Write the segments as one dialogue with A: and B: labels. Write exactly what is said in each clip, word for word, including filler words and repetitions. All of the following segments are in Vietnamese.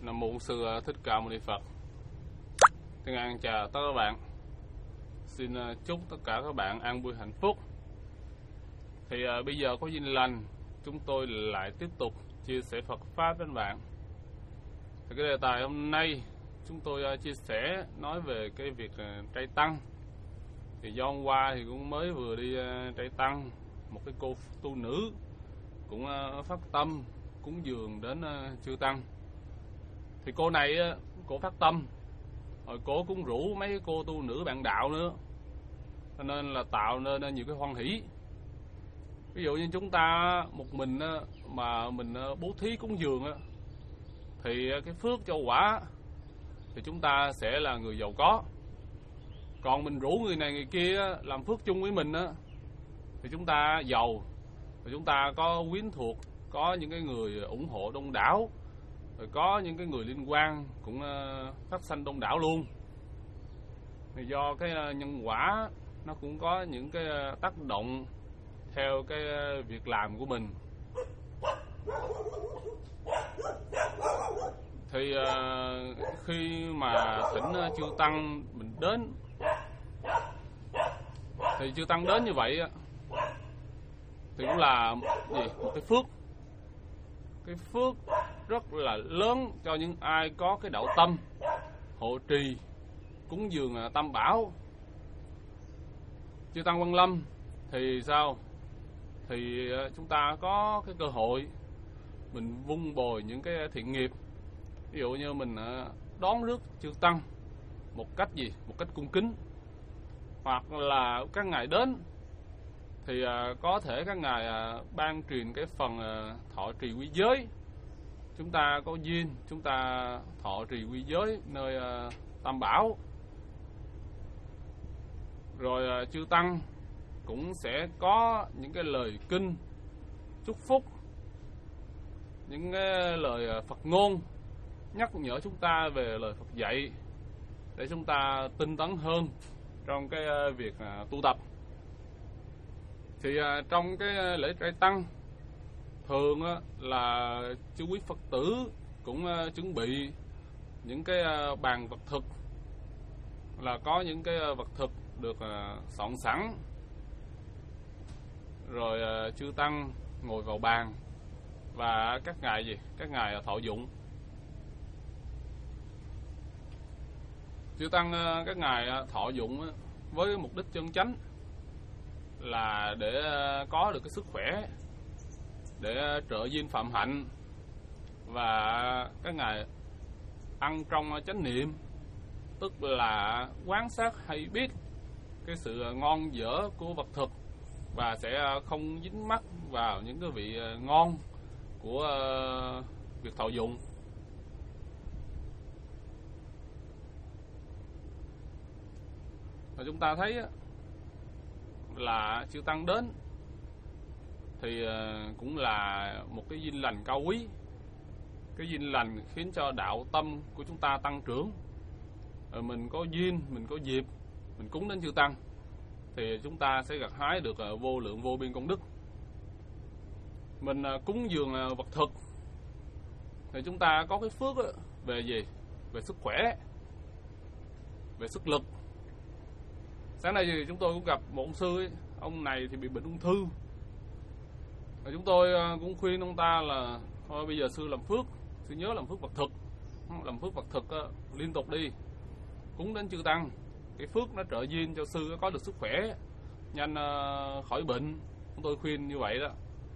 A: Nam mô Sư Thích Ca Mâu Ni Phật. Thân ái chào tất cả các bạn. Xin chúc tất cả các bạn an vui hạnh phúc. Thì uh, bây giờ có duyên lành, chúng tôi lại tiếp tục chia sẻ Phật pháp với bạn. Thì cái đề tài hôm nay chúng tôi uh, chia sẻ nói về cái việc uh, trai tăng. Thì do hôm qua thì cũng mới vừa đi uh, trai tăng, một cái cô tu nữ cũng uh, phát tâm cúng dường đến uh, chư tăng. Thì cô này uh, cô phát tâm, rồi cô cũng rủ mấy cô tu nữ bạn đạo nữa, cho nên là tạo nên nhiều cái hoan hỷ. Ví dụ như chúng ta một mình mà mình bố thí cúng dường thì cái phước cho quả thì chúng ta sẽ là người giàu có. Còn mình rủ người này người kia làm phước chung với mình thì chúng ta giàu, và chúng ta có quyến thuộc, có những cái người ủng hộ đông đảo, rồi có những cái người liên quan cũng phát sanh đông đảo luôn. Thì do cái nhân quả nó cũng có những cái tác động theo cái việc làm của mình. Thì uh, khi mà thỉnh chư tăng mình đến, thì chư tăng đến như vậy thì cũng là gì? Một cái phước, cái phước rất là lớn cho những ai có cái đạo tâm hộ trì cúng dường tam bảo. Chư tăng Văn Lâm thì sao? Thì chúng ta có cái cơ hội mình vun bồi những cái thiện nghiệp. Ví dụ như mình đón rước chư tăng một cách gì? Một cách cung kính. Hoặc là các ngài đến thì có thể các ngài ban truyền cái phần thọ trì quy giới. Chúng ta có duyên, chúng ta thọ trì quy giới nơi tam bảo. Rồi chư tăng cũng sẽ có những cái lời kinh chúc phúc, những cái lời Phật ngôn nhắc nhở chúng ta về lời Phật dạy, để chúng ta tinh tấn hơn trong cái việc tu tập. Thì trong cái lễ trai tăng thường là chư quý Phật tử cũng chuẩn bị những cái bàn vật thực, là có những cái vật thực được soạn sẵn, rồi chư tăng ngồi vào bàn và các ngài gì? Các ngài thọ dụng. Chư tăng các ngài thọ dụng với mục đích chân chánh là để có được cái sức khỏe, để trợ duyên phạm hạnh, và các ngài ăn trong chánh niệm, tức là quán sát hay biết cái sự ngon dở của vật thực, và sẽ không dính mắc vào những cái vị ngon của việc thọ dụng. Và chúng ta thấy là chư tăng đến thì cũng là một cái duyên lành cao quý, cái duyên lành khiến cho đạo tâm của chúng ta tăng trưởng. Rồi mình có duyên, mình có dịp mình cúng đến chư tăng thì chúng ta sẽ gặt hái được vô lượng vô biên công đức. Mình cúng dường vật thực thì chúng ta có cái phước về gì? Về sức khỏe, về sức lực. Sáng nay thì chúng tôi cũng gặp một ông sư ấy. Ông này thì bị bệnh ung thư. Và chúng tôi cũng khuyên ông ta là thôi bây giờ sư làm phước, sư nhớ làm phước vật thực, làm phước vật thực liên tục đi, cúng đến chư tăng. Cái phước nó trợ duyên cho sư có được sức khỏe, nhanh khỏi bệnh. Chúng tôi khuyên như vậy đó.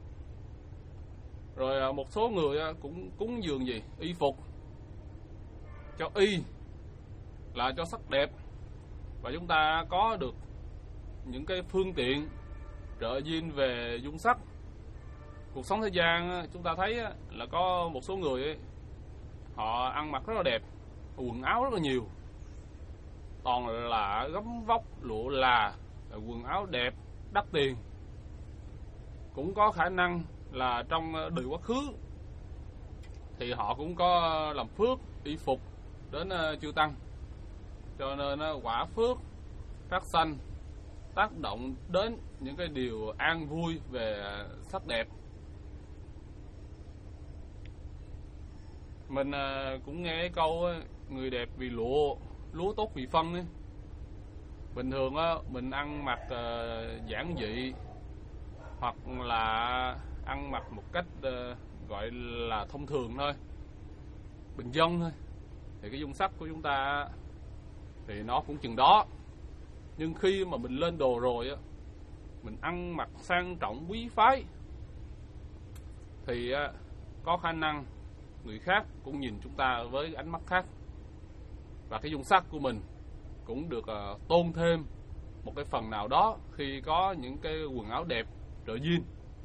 A: Rồi một số người cũng cúng dường gì? Y phục. Cho y là cho sắc đẹp, và chúng ta có được những cái phương tiện trợ duyên về dung sắc. Cuộc sống thế gian chúng ta thấy là có một số người ấy, họ ăn mặc rất là đẹp, quần áo rất là nhiều, toàn là gấm vóc lụa là, quần áo đẹp đắt tiền. Cũng có khả năng là trong đời quá khứ thì họ cũng có làm phước y phục đến chư tăng, cho nên quả phước phát sanh tác động đến những cái điều an vui về sắc đẹp. Mình cũng nghe cái câu người đẹp vì lụa, lúa tốt vì phân ấy. Bình thường á, mình ăn mặc uh, giản dị hoặc là ăn mặc một cách uh, gọi là thông thường thôi, bình dân thôi, thì cái dung sắc của chúng ta thì nó cũng chừng đó. Nhưng khi mà mình lên đồ rồi á, mình ăn mặc sang trọng quý phái thì uh, có khả năng người khác cũng nhìn chúng ta với ánh mắt khác, và cái dung sắc của mình cũng được uh, tôn thêm một cái phần nào đó khi có những cái quần áo đẹp trợ duyên.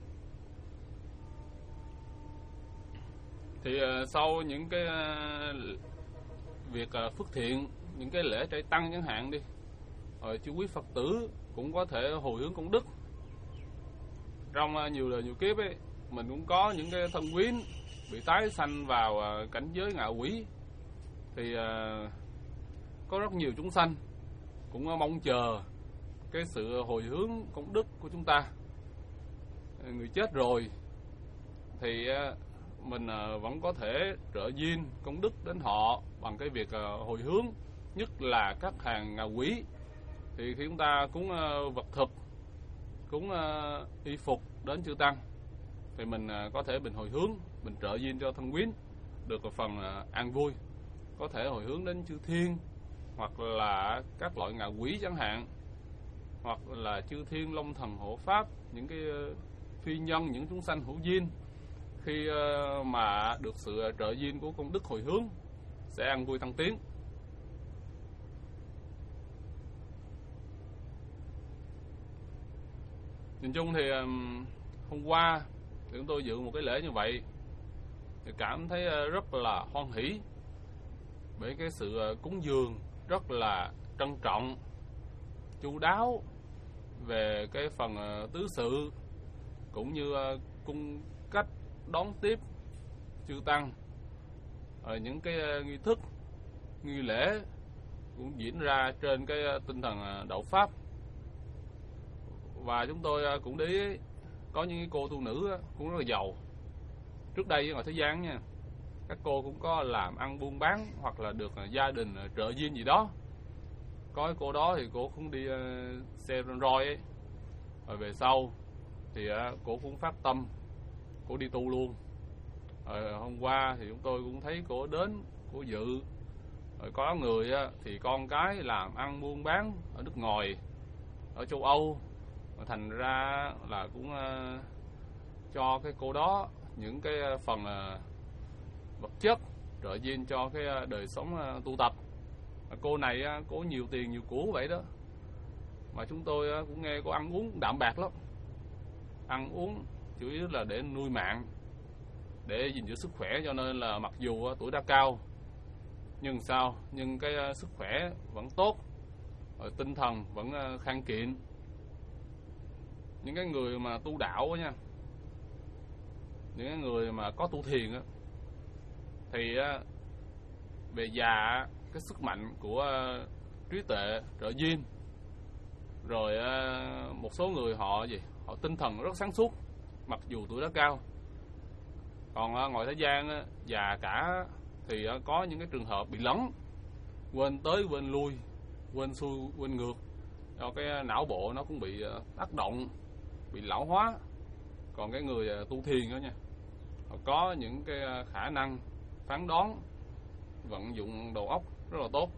A: Thì uh, sau những cái uh, việc uh, phước thiện, những cái lễ trai tăng chẳng hạn đi, rồi chư quý Phật tử cũng có thể hồi hướng công đức. Trong uh, nhiều đời nhiều kiếp ấy, mình cũng có những cái thân quyến bị tái sanh vào uh, cảnh giới ngạ quỷ, thì uh, có rất nhiều chúng sanh cũng uh, mong chờ cái sự hồi hướng công đức của chúng ta. Người chết rồi thì uh, mình uh, vẫn có thể trợ duyên công đức đến họ bằng cái việc uh, hồi hướng, nhất là các hàng ngạ quỷ. Thì khi chúng ta cúng uh, vật thực, cúng uh, y phục đến chư tăng, thì mình uh, có thể mình hồi hướng, mình trợ duyên cho thân quyến được một phần uh, an vui, có thể hồi hướng đến chư thiên hoặc là các loại ngạ quỷ chẳng hạn, hoặc là chư thiên long thần hộ pháp, những cái uh, phi nhân, những chúng sanh hữu duyên. Khi uh, mà được sự trợ duyên của công đức hồi hướng sẽ an vui tăng tiến. Nhìn chung thì um, hôm qua thì chúng tôi dự một cái lễ như vậy thì cảm thấy uh, rất là hoan hỷ, bởi cái sự uh, cúng dường rất là trân trọng, chu đáo về cái phần uh, tứ sự, cũng như uh, cung cách đón tiếp chư tăng. Ở những cái uh, nghi thức, nghi lễ cũng diễn ra trên cái uh, tinh thần uh, đạo pháp. Và chúng tôi uh, cũng để ý, có những cô tu nữ uh, cũng rất là giàu. Trước đây ngoài thế gian nha, các cô cũng có làm ăn buôn bán hoặc là được uh, gia đình uh, trợ duyên gì đó. Có cái cô đó thì cô cũng đi uh, xe Rolls Royce ấy. Rồi về sau thì uh, cô cũng phát tâm, cô đi tu luôn. Rồi hôm qua thì chúng tôi cũng thấy cô đến, cô dự. Rồi có người uh, thì con cái làm ăn buôn bán ở nước ngoài, ở châu Âu, rồi thành ra là cũng uh, cho cái cô đó những cái phần uh, vật chất trợ duyên cho cái uh, đời sống uh, tu tập. Cô này uh, có nhiều tiền nhiều của vậy đó, mà chúng tôi uh, cũng nghe cô ăn uống đạm bạc lắm, ăn uống chủ yếu là để nuôi mạng, để gìn giữ sức khỏe. Cho nên là mặc dù uh, tuổi đã cao nhưng sao, nhưng cái uh, sức khỏe vẫn tốt, rồi tinh thần vẫn uh, khang kiện. Những cái người mà tu đạo đó nha, những cái người mà có tu thiền đó, thì uh, về già cái sức mạnh của uh, trí tuệ trợ duyên, rồi uh, một số người họ gì họ tinh thần rất sáng suốt mặc dù tuổi đã cao. Còn uh, ngoài thế gian uh, già cả thì uh, có những cái trường hợp bị lấn, quên tới quên lui, quên xuôi quên ngược, do cái uh, não bộ nó cũng bị uh, tác động, bị lão hóa. Còn cái người uh, tu thiền đó nha, họ có những cái uh, khả năng phán đoán, vận dụng đầu óc rất là tốt.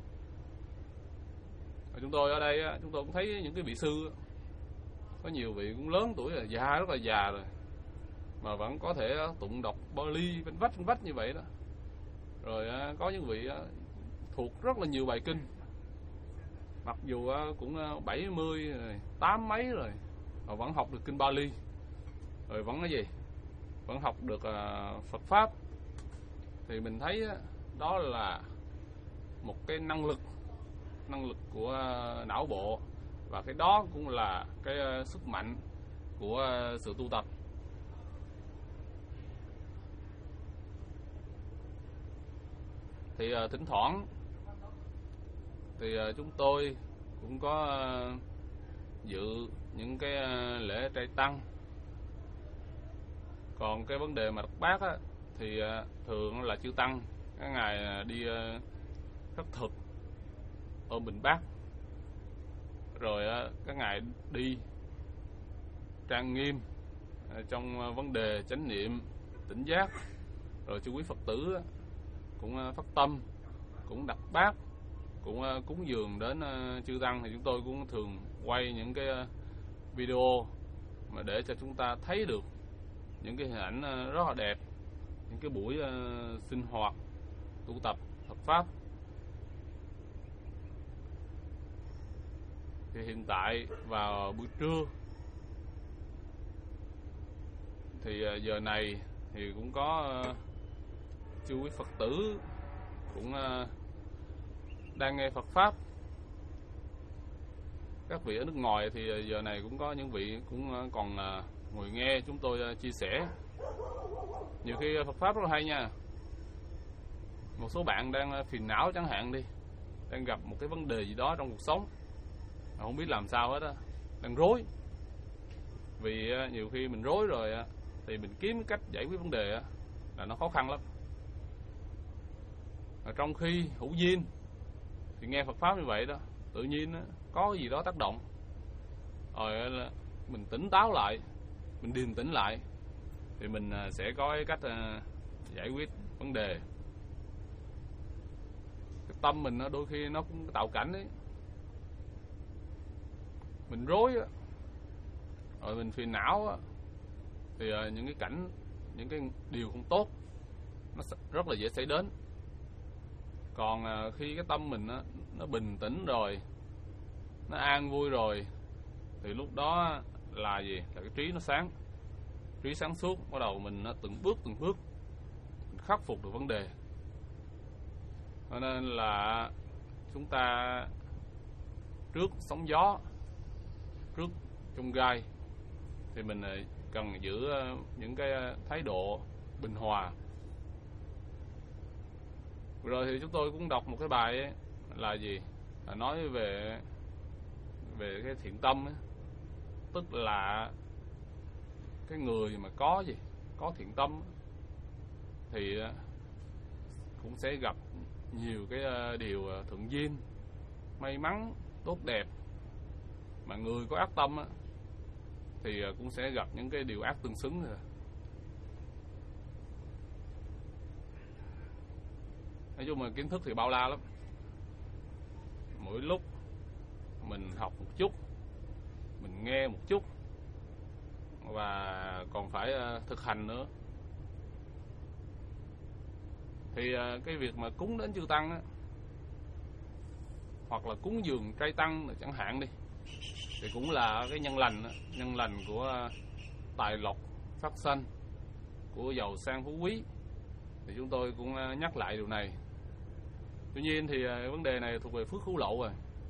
A: Và chúng tôi ở đây chúng tôi cũng thấy những cái vị sư, có nhiều vị cũng lớn tuổi rồi, già rất là già rồi, mà vẫn có thể tụng đọc Bali vân vách vân vách như vậy đó. Rồi có những vị thuộc rất là nhiều bài kinh, mặc dù cũng bảy mươi rồi, tám mấy rồi, mà vẫn học được kinh Bali, rồi vẫn cái gì vẫn học được Phật pháp. Thì mình thấy đó là một cái năng lực năng lực của não bộ, và cái đó cũng là cái sức mạnh của sự tu tập. Thì thỉnh thoảng thì chúng tôi cũng có dự những cái lễ trai tăng. Còn cái vấn đề mà đọc bát á, thì thường là chư tăng các ngài đi khất thực ôm bình bát, rồi các ngài đi trang nghiêm trong vấn đề chánh niệm tỉnh giác, rồi chư quý Phật tử cũng phát tâm, cũng đặt bát, cũng cúng dường đến chư tăng. Thì chúng tôi cũng thường quay những cái video mà để cho chúng ta thấy được những cái hình ảnh rất là đẹp, những cái buổi sinh hoạt tu tập Phật pháp. Thì hiện tại vào buổi trưa thì giờ này thì cũng có chư quý Phật tử cũng đang nghe Phật pháp. Các vị ở nước ngoài thì giờ này cũng có những vị cũng còn ngồi nghe chúng tôi chia sẻ. Nhiều khi Phật pháp rất là hay nha. Một số bạn đang phiền não chẳng hạn đi, đang gặp một cái vấn đề gì đó trong cuộc sống, không biết làm sao hết á, đang rối. Vì nhiều khi mình rối rồi thì mình kiếm cách giải quyết vấn đề là nó khó khăn lắm. Ở trong khi hữu duyên thì nghe Phật pháp như vậy đó, tự nhiên có gì đó tác động, rồi mình tỉnh táo lại, mình điềm tĩnh lại, thì mình sẽ có cái cách giải quyết vấn đề. Cái tâm mình đôi khi nó cũng tạo cảnh ấy, mình rối rồi mình phiền não thì những cái cảnh, những cái điều không tốt nó rất là dễ xảy đến. Còn khi cái tâm mình nó, nó bình tĩnh rồi, nó an vui rồi, thì lúc đó là gì? Là cái trí nó sáng, trí sáng suốt, bắt đầu mình nó từng bước từng bước mình khắc phục được vấn đề. Cho nên là chúng ta trước sóng gió, trước chông gai, thì mình cần giữ những cái thái độ bình hòa. Rồi thì chúng tôi cũng đọc một cái bài ấy, là gì? Là nói về về cái thiện tâm ấy. Tức là cái người mà có gì? Có thiện tâm thì cũng sẽ gặp nhiều cái điều thuận duyên, may mắn, tốt đẹp. Mà người có ác tâm á, thì cũng sẽ gặp những cái điều ác tương xứng rồi. Nói chung là kiến thức thì bao la lắm. Mỗi lúc mình học một chút, mình nghe một chút, và còn phải thực hành nữa. Thì cái việc mà cúng đến chư tăng á, hoặc là cúng dường trai tăng chẳng hạn đi, thì cũng là cái nhân lành, nhân lành của tài lộc phát sanh, của giàu sang phú quý. Thì chúng tôi cũng nhắc lại điều này. Tuy nhiên thì vấn đề này thuộc về phước hữu lậu rồi.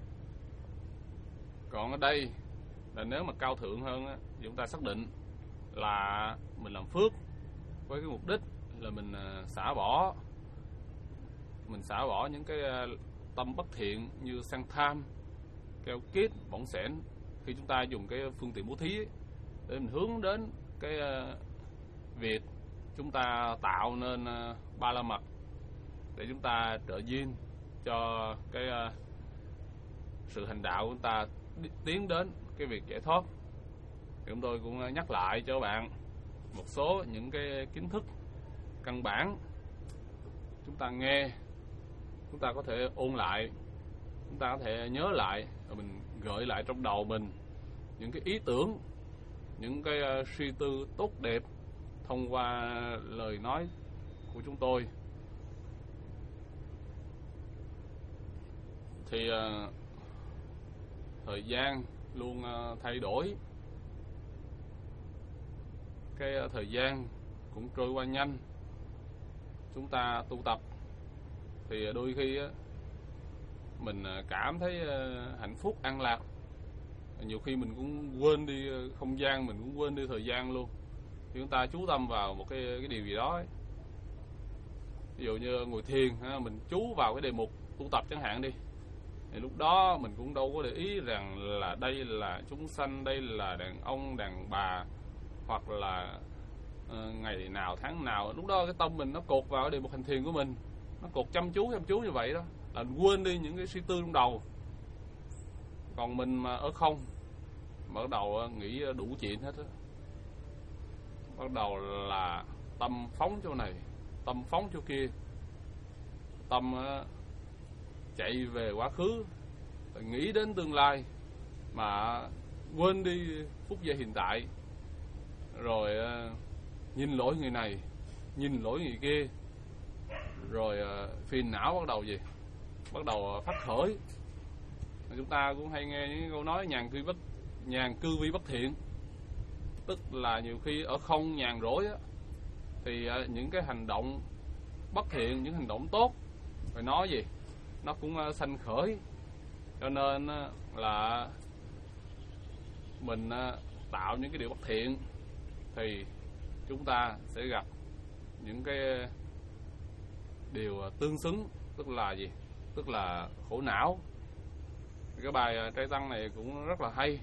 A: Còn ở đây là nếu mà cao thượng hơn á, thì chúng ta xác định là mình làm phước với cái mục đích là mình xả bỏ, mình xả bỏ những cái tâm bất thiện như sang tham, keo kiết, bỏng sẻn. Khi chúng ta dùng cái phương tiện bố thí ấy, để mình hướng đến cái việc chúng ta tạo nên ba la mật, để chúng ta trợ duyên cho cái sự hành đạo của chúng ta tiến đến cái việc giải thoát. Thì chúng tôi cũng nhắc lại cho các bạn một số những cái kiến thức căn bản. Chúng ta nghe, chúng ta có thể ôn lại, chúng ta có thể nhớ lại, rồi mình gợi lại trong đầu mình những cái ý tưởng, những cái suy tư tốt đẹp thông qua lời nói của chúng tôi. Thì uh, thời gian luôn uh, thay đổi, cái uh, thời gian cũng trôi qua nhanh. Chúng ta tu tập thì đôi khi uh, mình uh, cảm thấy uh, hạnh phúc, an lạc. Nhiều khi mình cũng quên đi uh, không gian, mình cũng quên đi thời gian luôn. Thì chúng ta chú tâm vào một cái cái điều gì đó ấy. Ví dụ như ngồi thiền, ha, mình chú vào cái đề mục tu tập chẳng hạn đi, thì lúc đó mình cũng đâu có để ý rằng là đây là chúng sanh, đây là đàn ông, đàn bà, hoặc là ngày nào tháng nào, lúc đó cái tâm mình nó cột vào đề mục hành thiền của mình, nó cột chăm chú chăm chú như vậy đó, là quên đi những cái suy tư trong đầu. Còn mình mà ở không, bắt đầu nghĩ đủ chuyện hết á, bắt đầu là tâm phóng chỗ này, tâm phóng chỗ kia, tâm chạy về quá khứ, nghĩ đến tương lai mà quên đi phút giây hiện tại, rồi nhìn lỗi người này, nhìn lỗi người kia, rồi phiền não bắt đầu gì, bắt đầu phát khởi. Chúng ta cũng hay nghe những câu nói nhàn cư bất nhàn cư vi bất thiện, tức là nhiều khi ở không nhàn rỗi á, thì những cái hành động bất thiện, những hành động tốt phải nói gì, nó cũng sanh khởi. Cho nên là mình tạo những cái điều bất thiện thì chúng ta sẽ gặp những cái điều tương xứng, tức là gì, tức là khổ não. Cái bài trai tăng này cũng rất là hay.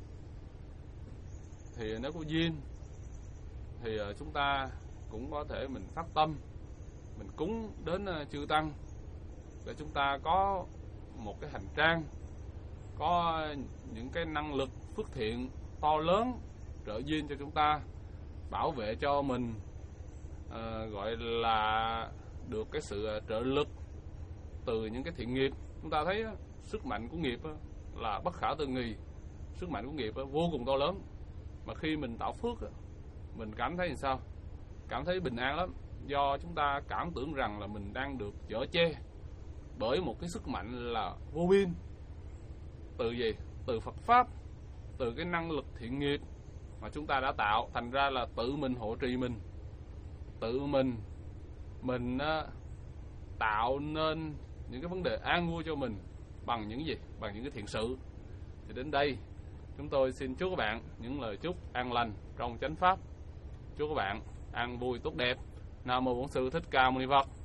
A: Thì nếu có duyên thì chúng ta cũng có thể mình phát tâm, mình cúng đến chư tăng để chúng ta có một cái hành trang, có những cái năng lực phước thiện to lớn trợ duyên cho chúng ta, bảo vệ cho mình, à, gọi là được cái sự trợ lực từ những cái thiện nghiệp. Chúng ta thấy sức mạnh của nghiệp là bất khả tư nghị, sức mạnh của nghiệp vô cùng to lớn. Mà khi mình tạo phước, mình cảm thấy làm sao? Cảm thấy bình an lắm, do chúng ta cảm tưởng rằng là mình đang được chở che bởi một cái sức mạnh là vô biên. Từ gì? Từ Phật Pháp, từ cái năng lực thiện nghiệp mà chúng ta đã tạo. Thành ra là tự mình hộ trì mình, tự mình mình uh, tạo nên những cái vấn đề an vui cho mình bằng những gì? Bằng những cái thiện sự. Thì đến đây chúng tôi xin chúc các bạn những lời chúc an lành trong chánh pháp. Chúc các bạn an vui tốt đẹp. Nam mô Bổn Sư Thích Ca Mâu Ni Phật.